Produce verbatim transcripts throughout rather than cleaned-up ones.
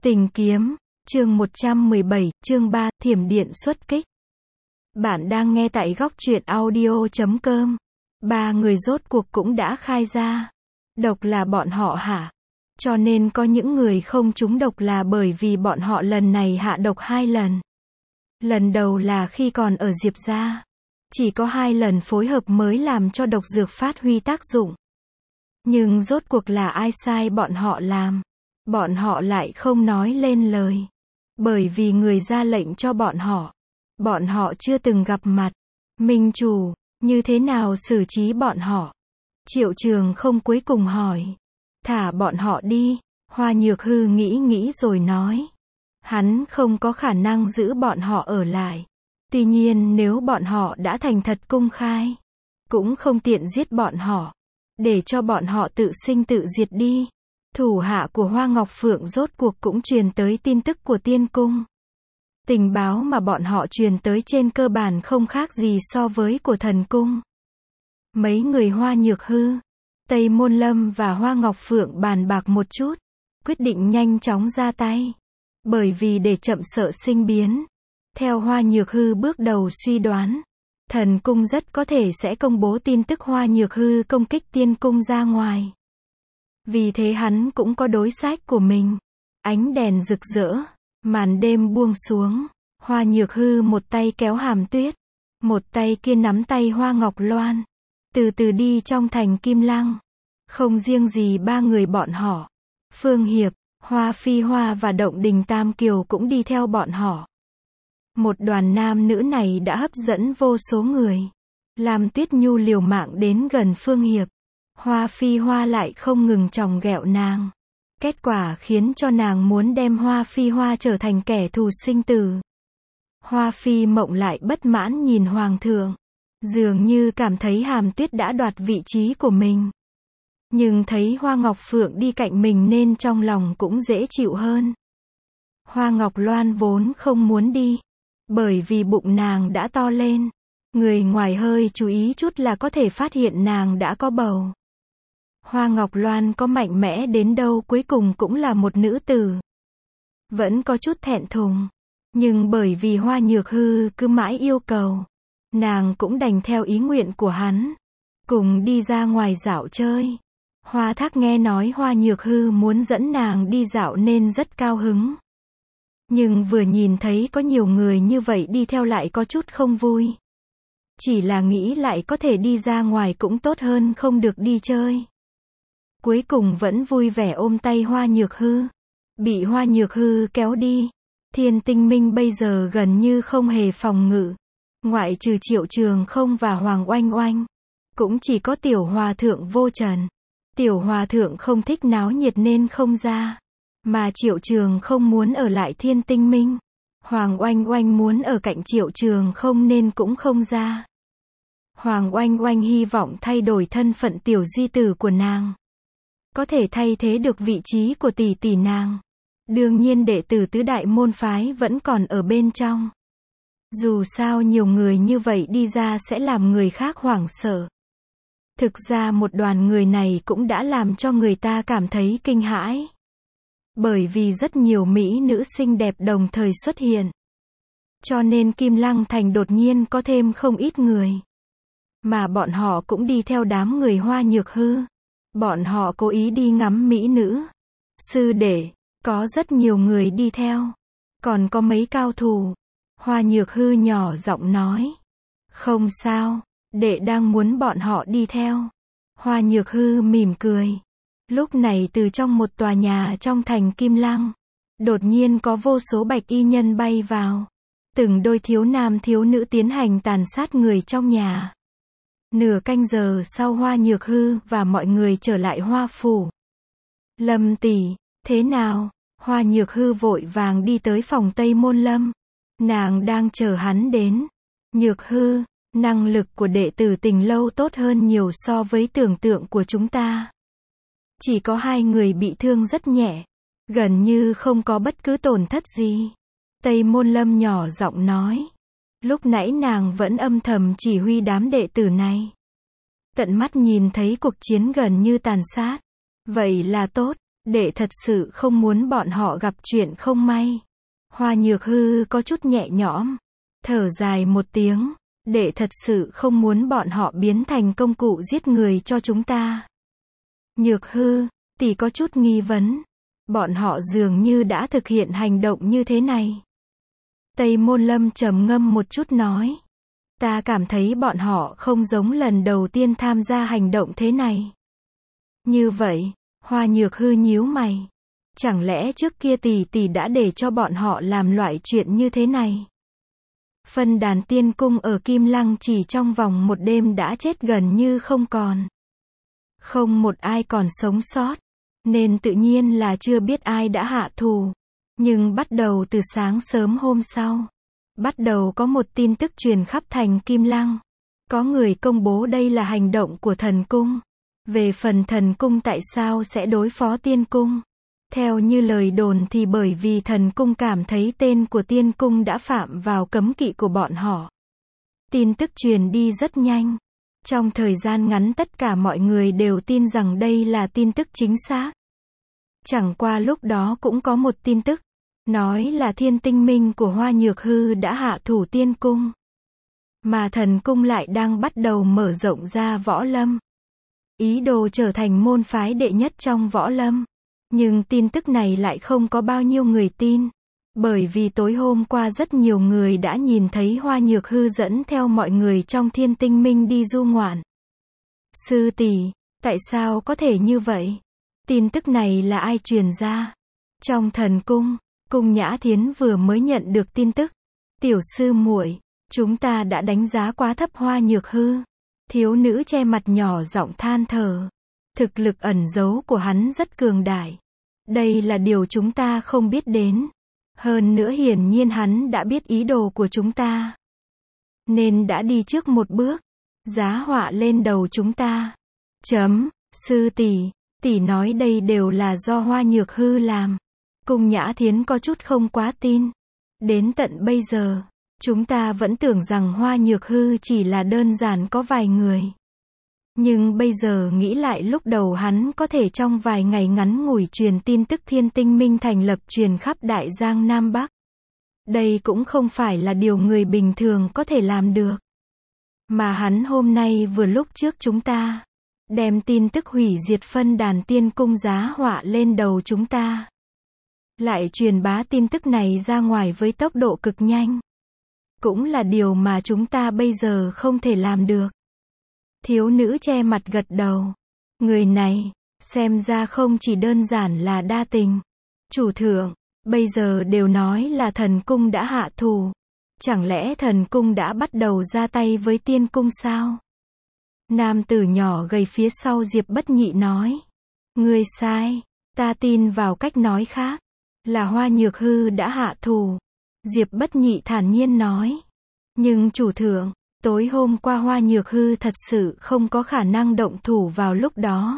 Tình kiếm, chương một trăm mười bảy, chương ba, thiểm điện xuất kích. Bạn đang nghe tại góc truyện audio chấm com. Ba người rốt cuộc cũng đã khai ra. Độc là bọn họ hả? Cho nên có những người không trúng độc là bởi vì bọn họ lần này hạ độc hai lần. Lần đầu là khi còn ở Diệp gia. Chỉ có hai lần phối hợp mới làm cho độc dược phát huy tác dụng. Nhưng rốt cuộc là ai sai bọn họ làm? Bọn họ lại không nói lên lời. Bởi vì người ra lệnh cho bọn họ. Bọn họ chưa từng gặp mặt. Minh chủ, như thế nào xử trí bọn họ? Triệu Trường không cuối cùng hỏi. Thả bọn họ đi. Hoa Nhược Hư nghĩ nghĩ rồi nói. Hắn không có khả năng giữ bọn họ ở lại. Tuy nhiên nếu bọn họ đã thành thật công khai, cũng không tiện giết bọn họ. Để cho bọn họ tự sinh tự diệt đi. Thủ hạ của Hoa Ngọc Phượng rốt cuộc cũng truyền tới tin tức của Tiên Cung. Tình báo mà bọn họ truyền tới trên cơ bản không khác gì so với của Thần Cung. Mấy người Hoa Nhược Hư, Tây Môn Lâm và Hoa Ngọc Phượng bàn bạc một chút, quyết định nhanh chóng ra tay. Bởi vì để chậm sợ sinh biến. Theo Hoa Nhược Hư bước đầu suy đoán, Thần Cung rất có thể sẽ công bố tin tức Hoa Nhược Hư công kích Tiên Cung ra ngoài. Vì thế hắn cũng có đối sách của mình. Ánh đèn rực rỡ, màn đêm buông xuống, Hoa Nhược Hư một tay kéo Hàm Tuyết, một tay kia nắm tay Hoa Ngọc Loan, từ từ đi trong thành Kim Lăng. Không riêng gì ba người bọn họ, Phương Hiệp, Hoa Phi Hoa và Động Đình Tam Kiều cũng đi theo bọn họ. Một đoàn nam nữ này đã hấp dẫn vô số người. Lam Tuyết Nhu liều mạng đến gần Phương Hiệp. Hoa Phi Hoa lại không ngừng chòng ghẹo nàng. Kết quả khiến cho nàng muốn đem Hoa Phi Hoa trở thành kẻ thù sinh tử. Hoa Phi Mộng lại bất mãn nhìn Hoàng thượng. Dường như cảm thấy Hàm Tuyết đã đoạt vị trí của mình. Nhưng thấy Hoa Ngọc Phượng đi cạnh mình nên trong lòng cũng dễ chịu hơn. Hoa Ngọc Loan vốn không muốn đi. Bởi vì bụng nàng đã to lên. Người ngoài hơi chú ý chút là có thể phát hiện nàng đã có bầu. Hoa Ngọc Loan có mạnh mẽ đến đâu cuối cùng cũng là một nữ tử. Vẫn có chút thẹn thùng. Nhưng bởi vì Hoa Nhược Hư cứ mãi yêu cầu, nàng cũng đành theo ý nguyện của hắn. Cùng đi ra ngoài dạo chơi. Hoa Thác nghe nói Hoa Nhược Hư muốn dẫn nàng đi dạo nên rất cao hứng. Nhưng vừa nhìn thấy có nhiều người như vậy đi theo lại có chút không vui. Chỉ là nghĩ lại có thể đi ra ngoài cũng tốt hơn không được đi chơi. Cuối cùng vẫn vui vẻ ôm tay Hoa Nhược Hư. Bị Hoa Nhược Hư kéo đi. Thiên Tinh Minh bây giờ gần như không hề phòng ngự. Ngoại trừ Triệu Trường không và Hoàng Oanh Oanh. Cũng chỉ có Tiểu Hòa Thượng Vô Trần. Tiểu Hòa Thượng không thích náo nhiệt nên không ra. Mà Triệu Trường không muốn ở lại Thiên Tinh Minh. Hoàng Oanh Oanh muốn ở cạnh Triệu Trường không nên cũng không ra. Hoàng Oanh Oanh hy vọng thay đổi thân phận tiểu di tử của nàng. Có thể thay thế được vị trí của tỷ tỷ nàng. Đương nhiên đệ tử tứ đại môn phái vẫn còn ở bên trong. Dù sao nhiều người như vậy đi ra sẽ làm người khác hoảng sợ. Thực ra một đoàn người này cũng đã làm cho người ta cảm thấy kinh hãi. Bởi vì rất nhiều mỹ nữ xinh đẹp đồng thời xuất hiện. Cho nên Kim Lăng Thành đột nhiên có thêm không ít người. Mà bọn họ cũng đi theo đám người Hoa Nhược Hư. Bọn họ cố ý đi ngắm mỹ nữ. Sư đệ, có rất nhiều người đi theo. Còn có mấy cao thủ. Hoa Nhược Hư nhỏ giọng nói. Không sao, đệ đang muốn bọn họ đi theo. Hoa Nhược Hư mỉm cười. Lúc này từ trong một tòa nhà trong thành Kim Lăng, đột nhiên có vô số bạch y nhân bay vào. Từng đôi thiếu nam thiếu nữ tiến hành tàn sát người trong nhà. Nửa canh giờ sau Hoa Nhược Hư và mọi người trở lại Hoa Phủ. Lâm tỷ, thế nào? Hoa Nhược Hư vội vàng đi tới phòng Tây Môn Lâm. Nàng đang chờ hắn đến. Nhược Hư, năng lực của đệ tử Tình Lâu tốt hơn nhiều so với tưởng tượng của chúng ta. Chỉ có hai người bị thương rất nhẹ. Gần như không có bất cứ tổn thất gì. Tây Môn Lâm nhỏ giọng nói. Lúc nãy nàng vẫn âm thầm chỉ huy đám đệ tử này. Tận mắt nhìn thấy cuộc chiến gần như tàn sát. Vậy là tốt. Đệ thật sự không muốn bọn họ gặp chuyện không may. Hoa Nhược Hư có chút nhẹ nhõm, thở dài một tiếng, đệ thật sự không muốn bọn họ biến thành công cụ giết người cho chúng ta. Nhược Hư, tỷ có chút nghi vấn. Bọn họ dường như đã thực hiện hành động như thế này. Tây Môn Lâm trầm ngâm một chút nói. Ta cảm thấy bọn họ không giống lần đầu tiên tham gia hành động thế này. Như vậy, Hoa Nhược Hư nhíu mày. Chẳng lẽ trước kia tỷ tỷ đã để cho bọn họ làm loại chuyện như thế này? Phân đàn tiên cung ở Kim Lăng chỉ trong vòng một đêm đã chết gần như không còn. Không một ai còn sống sót. Nên tự nhiên là chưa biết ai đã hạ thủ. Nhưng bắt đầu từ sáng sớm hôm sau, bắt đầu có một tin tức truyền khắp thành Kim Lăng. Có người công bố đây là hành động của thần cung. Về phần thần cung tại sao sẽ đối phó tiên cung? Theo như lời đồn thì bởi vì thần cung cảm thấy tên của tiên cung đã phạm vào cấm kỵ của bọn họ. Tin tức truyền đi rất nhanh. Trong thời gian ngắn tất cả mọi người đều tin rằng đây là tin tức chính xác. Chẳng qua lúc đó cũng có một tin tức, nói là thiên tinh minh của Hoa Nhược Hư đã hạ thủ tiên cung. Mà thần cung lại đang bắt đầu mở rộng ra võ lâm. Ý đồ trở thành môn phái đệ nhất trong võ lâm. Nhưng tin tức này lại không có bao nhiêu người tin. Bởi vì tối hôm qua rất nhiều người đã nhìn thấy Hoa Nhược Hư dẫn theo mọi người trong thiên tinh minh đi du ngoạn. Sư tỷ, tại sao có thể như vậy? Tin tức này là ai truyền ra? Trong thần cung, Cung Nhã Thiến vừa mới nhận được tin tức. Tiểu sư muội, chúng ta đã đánh giá quá thấp Hoa Nhược Hư. Thiếu nữ che mặt nhỏ giọng than thở. Thực lực ẩn giấu của hắn rất cường đại. Đây là điều chúng ta không biết đến. Hơn nữa hiển nhiên hắn đã biết ý đồ của chúng ta. Nên đã đi trước một bước. Giá họa lên đầu chúng ta. Chấm, sư tỷ, tỷ nói đây đều là do Hoa Nhược Hư làm. Cung Nhã Thiến có chút không quá tin. Đến tận bây giờ, chúng ta vẫn tưởng rằng Hoa Nhược Hư chỉ là đơn giản có vài người. Nhưng bây giờ nghĩ lại lúc đầu hắn có thể trong vài ngày ngắn ngủi truyền tin tức thiên tinh minh thành lập truyền khắp Đại Giang Nam Bắc. Đây cũng không phải là điều người bình thường có thể làm được. Mà hắn hôm nay vừa lúc trước chúng ta, đem tin tức hủy diệt phân đàn tiên cung giá họa lên đầu chúng ta. Lại truyền bá tin tức này ra ngoài với tốc độ cực nhanh. Cũng là điều mà chúng ta bây giờ không thể làm được. Thiếu nữ che mặt gật đầu. Người này, xem ra không chỉ đơn giản là đa tình. Chủ thượng, bây giờ đều nói là thần cung đã hạ thủ. Chẳng lẽ thần cung đã bắt đầu ra tay với tiên cung sao? Nam tử nhỏ gầy phía sau Diệp Bất Nhị nói. Ngươi sai, ta tin vào cách nói khác. Là Hoa Nhược Hư đã hạ thủ. Diệp Bất Nhị thản nhiên nói. Nhưng chủ thượng, tối hôm qua Hoa Nhược Hư thật sự không có khả năng động thủ vào lúc đó.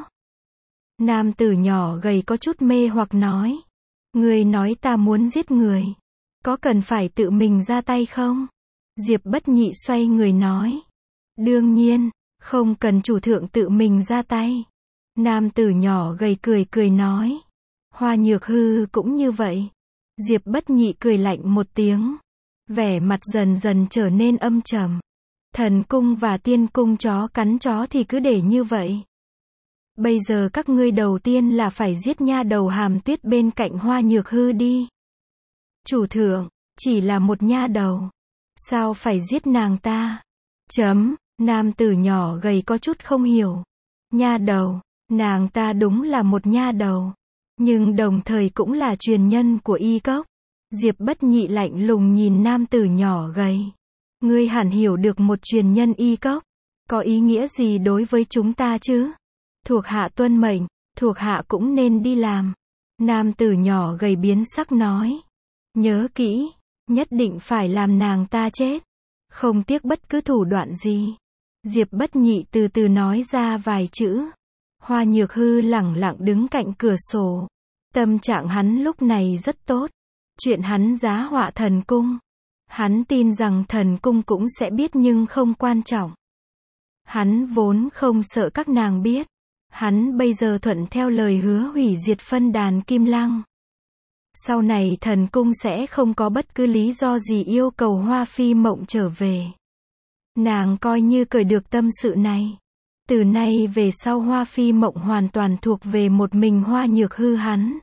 Nam tử nhỏ gầy có chút mê hoặc nói. Ngươi nói ta muốn giết người. Có cần phải tự mình ra tay không? Diệp Bất Nhị xoay người nói. Đương nhiên, không cần chủ thượng tự mình ra tay. Nam tử nhỏ gầy cười cười nói. Hoa Nhược Hư cũng như vậy. Diệp Bất Nhị cười lạnh một tiếng. Vẻ mặt dần dần trở nên âm trầm. Thần cung và tiên cung chó cắn chó thì cứ để như vậy. Bây giờ các ngươi đầu tiên là phải giết nha đầu Hàm Tuyết bên cạnh Hoa Nhược Hư đi. Chủ thượng, chỉ là một nha đầu. Sao phải giết nàng ta? Chấm, nam tử nhỏ gầy có chút không hiểu. Nha đầu, nàng ta đúng là một nha đầu. Nhưng đồng thời cũng là truyền nhân của y cốc. Diệp Bất Nhị lạnh lùng nhìn nam tử nhỏ gầy. Ngươi hẳn hiểu được một truyền nhân y cốc. Có ý nghĩa gì đối với chúng ta chứ? Thuộc hạ tuân mệnh, thuộc hạ cũng nên đi làm. Nam tử nhỏ gầy biến sắc nói. Nhớ kỹ, nhất định phải làm nàng ta chết. Không tiếc bất cứ thủ đoạn gì. Diệp Bất Nhị từ từ nói ra vài chữ. Hoa Nhược Hư lẳng lặng đứng cạnh cửa sổ. Tâm trạng hắn lúc này rất tốt. Chuyện hắn giá họa thần cung. Hắn tin rằng thần cung cũng sẽ biết nhưng không quan trọng. Hắn vốn không sợ các nàng biết. Hắn bây giờ thuận theo lời hứa hủy diệt phân đàn Kim Lăng. Sau này thần cung sẽ không có bất cứ lý do gì yêu cầu Hoa Phi Mộng trở về. Nàng coi như cởi được tâm sự này. Từ nay về sau Hoa Phi Mộng hoàn toàn thuộc về một mình Hoa Nhược Hư hắn.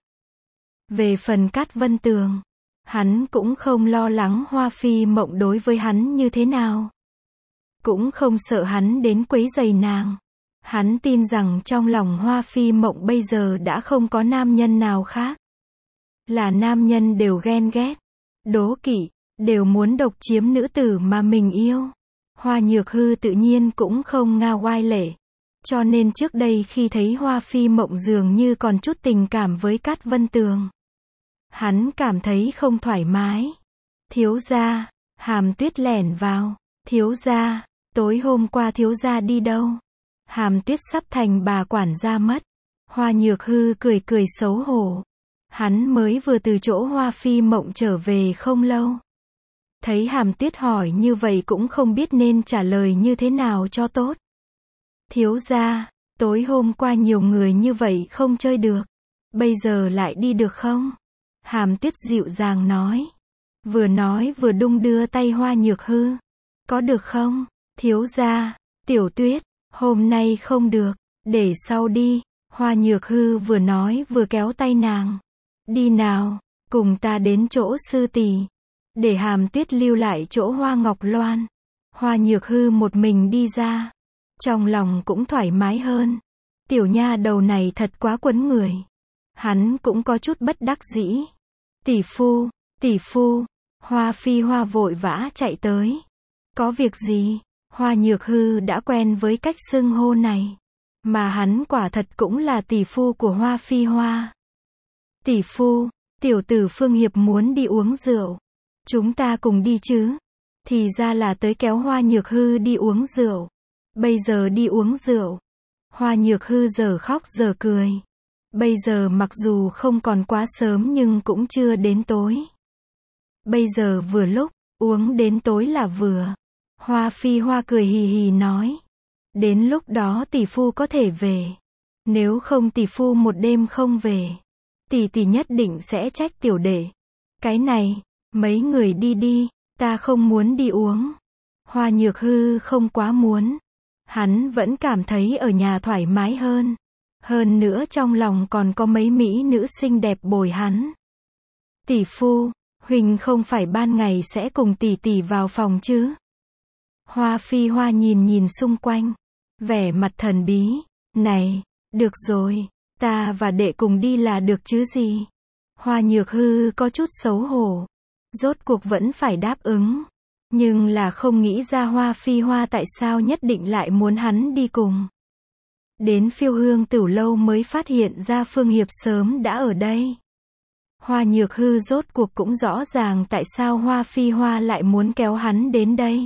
Về phần Cát Vân Tường, hắn cũng không lo lắng Hoa Phi Mộng đối với hắn như thế nào. Cũng không sợ hắn đến quấy rầy nàng. Hắn tin rằng trong lòng Hoa Phi Mộng bây giờ đã không có nam nhân nào khác. Là nam nhân đều ghen ghét, đố kỵ, đều muốn độc chiếm nữ tử mà mình yêu. Hoa Nhược Hư tự nhiên cũng không ngao ngoai lệ. Cho nên trước đây khi thấy Hoa Phi Mộng dường như còn chút tình cảm với Cát Vân Tường, hắn cảm thấy không thoải mái. Thiếu gia, Hàm Tuyết lẻn vào. Thiếu gia, tối hôm qua thiếu gia đi đâu? Hàm Tuyết sắp thành bà quản gia mất. Hoa Nhược Hư cười cười xấu hổ. Hắn mới vừa từ chỗ Hoa Phi Mộng trở về không lâu. Thấy Hàm Tuyết hỏi như vậy cũng không biết nên trả lời như thế nào cho tốt. Thiếu gia, tối hôm qua nhiều người như vậy không chơi được. Bây giờ lại đi được không? Hàm Tuyết dịu dàng nói. Vừa nói vừa đung đưa tay Hoa Nhược Hư. Có được không? Thiếu gia, Tiểu Tuyết, hôm nay không được, để sau đi. Hoa Nhược Hư vừa nói vừa kéo tay nàng. Đi nào, cùng ta đến chỗ sư tỷ. Để Hàm Tuyết lưu lại chỗ Hoa Ngọc Loan. Hoa Nhược Hư một mình đi ra. Trong lòng cũng thoải mái hơn. Tiểu nha đầu này thật quá quấn người. Hắn cũng có chút bất đắc dĩ. Tỷ phu, tỷ phu. Hoa Phi Hoa vội vã chạy tới. Có việc gì? Hoa Nhược Hư đã quen với cách xưng hô này. Mà hắn quả thật cũng là tỷ phu của Hoa Phi Hoa. Tỷ phu, tiểu tử Phương Hiệp muốn đi uống rượu. Chúng ta cùng đi chứ? Thì ra là tới kéo Hoa Nhược Hư đi uống rượu. Bây giờ đi uống rượu. Hoa Nhược Hư giờ khóc giờ cười. Bây giờ mặc dù không còn quá sớm nhưng cũng chưa đến tối. Bây giờ vừa lúc, uống đến tối là vừa. Hoa Phi Hoa cười hì hì nói. Đến lúc đó tỷ phu có thể về. Nếu không tỷ phu một đêm không về. Tỷ tỷ nhất định sẽ trách tiểu đệ. Cái này, mấy người đi đi, ta không muốn đi uống. Hoa Nhược Hư không quá muốn. Hắn vẫn cảm thấy ở nhà thoải mái hơn. Hơn nữa trong lòng còn có mấy mỹ nữ xinh đẹp bồi hắn. Tỷ phu, Huỳnh không phải ban ngày sẽ cùng tỷ tỷ vào phòng chứ? Hoa Phi Hoa nhìn nhìn xung quanh. Vẻ mặt thần bí. Này, được rồi, ta và đệ cùng đi là được chứ gì? Hoa Nhược Hư có chút xấu hổ. Rốt cuộc vẫn phải đáp ứng. Nhưng là không nghĩ ra Hoa Phi Hoa tại sao nhất định lại muốn hắn đi cùng. Đến Phiêu Hương Tửu Lâu mới phát hiện ra Phương Hiệp sớm đã ở đây. Hoa Nhược Hư rốt cuộc cũng rõ ràng tại sao Hoa Phi Hoa lại muốn kéo hắn đến đây.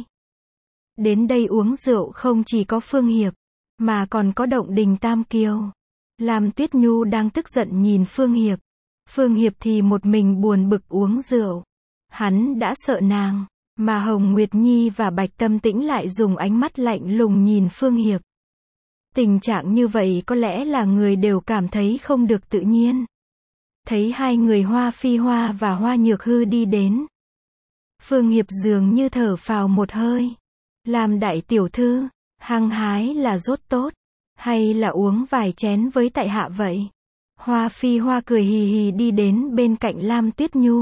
Đến đây uống rượu không chỉ có Phương Hiệp, mà còn có Động Đình Tam Kiều. Lam Tuyết Nhu đang tức giận nhìn Phương Hiệp. Phương Hiệp thì một mình buồn bực uống rượu. Hắn đã sợ nàng, mà Hồng Nguyệt Nhi và Bạch Tâm Tĩnh lại dùng ánh mắt lạnh lùng nhìn Phương Hiệp. Tình trạng như vậy có lẽ là người đều cảm thấy không được tự nhiên. Thấy hai người Hoa Phi Hoa và Hoa Nhược Hư đi đến. Phương Hiệp dường như thở phào một hơi. Làm đại tiểu thư, hăng hái là rốt tốt, hay là uống vài chén với tại hạ vậy? Hoa Phi Hoa cười hì hì đi đến bên cạnh Lam Tuyết Nhu.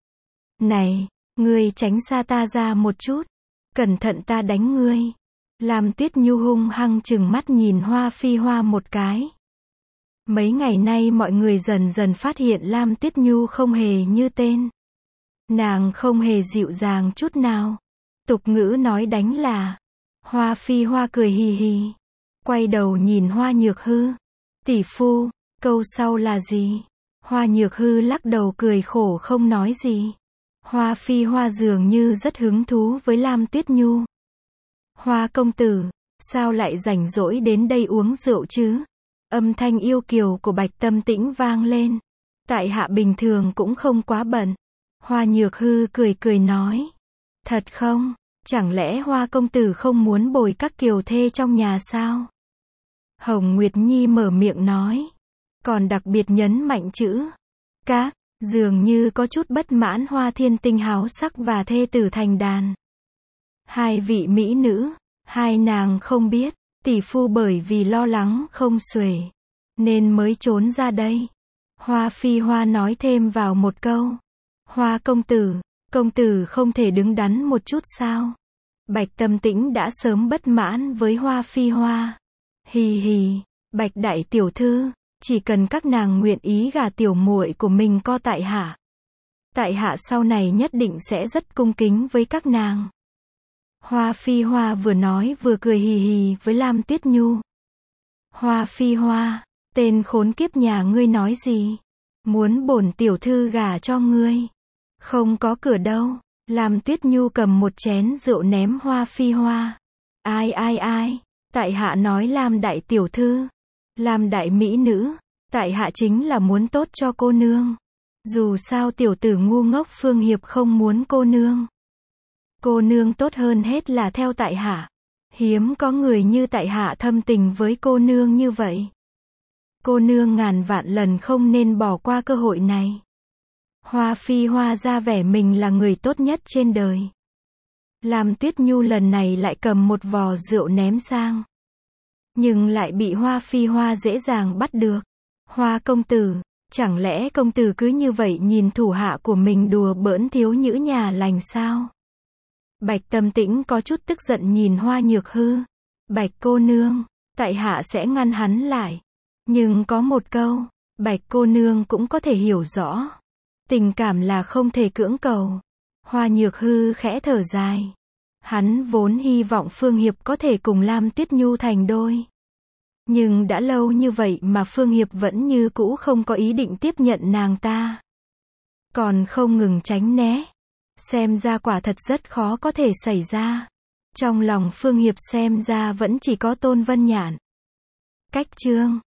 Này, ngươi tránh xa ta ra một chút, cẩn thận ta đánh ngươi. Lam Tuyết Nhu hung hăng trừng mắt nhìn Hoa Phi Hoa một cái. Mấy ngày nay mọi người dần dần phát hiện Lam Tuyết Nhu không hề như tên. Nàng không hề dịu dàng chút nào. Tục ngữ nói đánh là. Hoa Phi Hoa cười hì hì. Quay đầu nhìn Hoa Nhược Hư. Tỷ phu, câu sau là gì? Hoa Nhược Hư lắc đầu cười khổ không nói gì. Hoa Phi Hoa dường như rất hứng thú với Lam Tuyết Nhu. Hoa công tử, sao lại rảnh rỗi đến đây uống rượu chứ? Âm thanh yêu kiều của Bạch Tâm Tĩnh vang lên. Tại hạ bình thường cũng không quá bận. Hoa Nhược Hư cười cười nói. Thật không? Chẳng lẽ Hoa công tử không muốn bồi các kiều thê trong nhà sao? Hồng Nguyệt Nhi mở miệng nói. Còn đặc biệt nhấn mạnh chữ các, dường như có chút bất mãn Hoa Thiên Tinh háo sắc và thê tử thành đàn. Hai vị mỹ nữ, hai nàng không biết, tỷ phu bởi vì lo lắng không xuể, nên mới trốn ra đây. Hoa Phi Hoa nói thêm vào một câu. Hoa công tử, công tử không thể đứng đắn một chút sao? Bạch Tâm Tĩnh đã sớm bất mãn với Hoa Phi Hoa. Hì hì, Bạch đại tiểu thư, chỉ cần các nàng nguyện ý gả tiểu muội của mình co tại hạ. Tại hạ sau này nhất định sẽ rất cung kính với các nàng. Hoa Phi Hoa vừa nói vừa cười hì hì với Lam Tuyết Nhu. Hoa Phi Hoa, tên khốn kiếp nhà ngươi nói gì? Muốn bổn tiểu thư gả cho ngươi? Không có cửa đâu. Lam Tuyết Nhu cầm một chén rượu ném Hoa Phi Hoa. Ai ai ai, tại hạ nói Lam đại tiểu thư, Lam đại mỹ nữ, tại hạ chính là muốn tốt cho cô nương. Dù sao tiểu tử ngu ngốc Phương Hiệp không muốn cô nương. Cô nương tốt hơn hết là theo tại hạ. Hiếm có người như tại hạ thâm tình với cô nương như vậy. Cô nương ngàn vạn lần không nên bỏ qua cơ hội này. Hoa Phi Hoa ra vẻ mình là người tốt nhất trên đời. Lam Tuyết Nhu lần này lại cầm một vò rượu ném sang. Nhưng lại bị Hoa Phi Hoa dễ dàng bắt được. Hoa công tử, chẳng lẽ công tử cứ như vậy nhìn thủ hạ của mình đùa bỡn thiếu nữ nhà lành sao? Bạch Tâm Tĩnh có chút tức giận nhìn Hoa Nhược Hư. Bạch cô nương, tại hạ sẽ ngăn hắn lại. Nhưng có một câu, Bạch cô nương cũng có thể hiểu rõ. Tình cảm là không thể cưỡng cầu. Hoa Nhược Hư khẽ thở dài. Hắn vốn hy vọng Phương Hiệp có thể cùng Lam Tuyết Nhu thành đôi. Nhưng đã lâu như vậy mà Phương Hiệp vẫn như cũ không có ý định tiếp nhận nàng ta. Còn không ngừng tránh né. Xem ra quả thật rất khó có thể xảy ra. Trong lòng Phương Hiệp xem ra vẫn chỉ có Tôn Vân Nhạn. Cách chương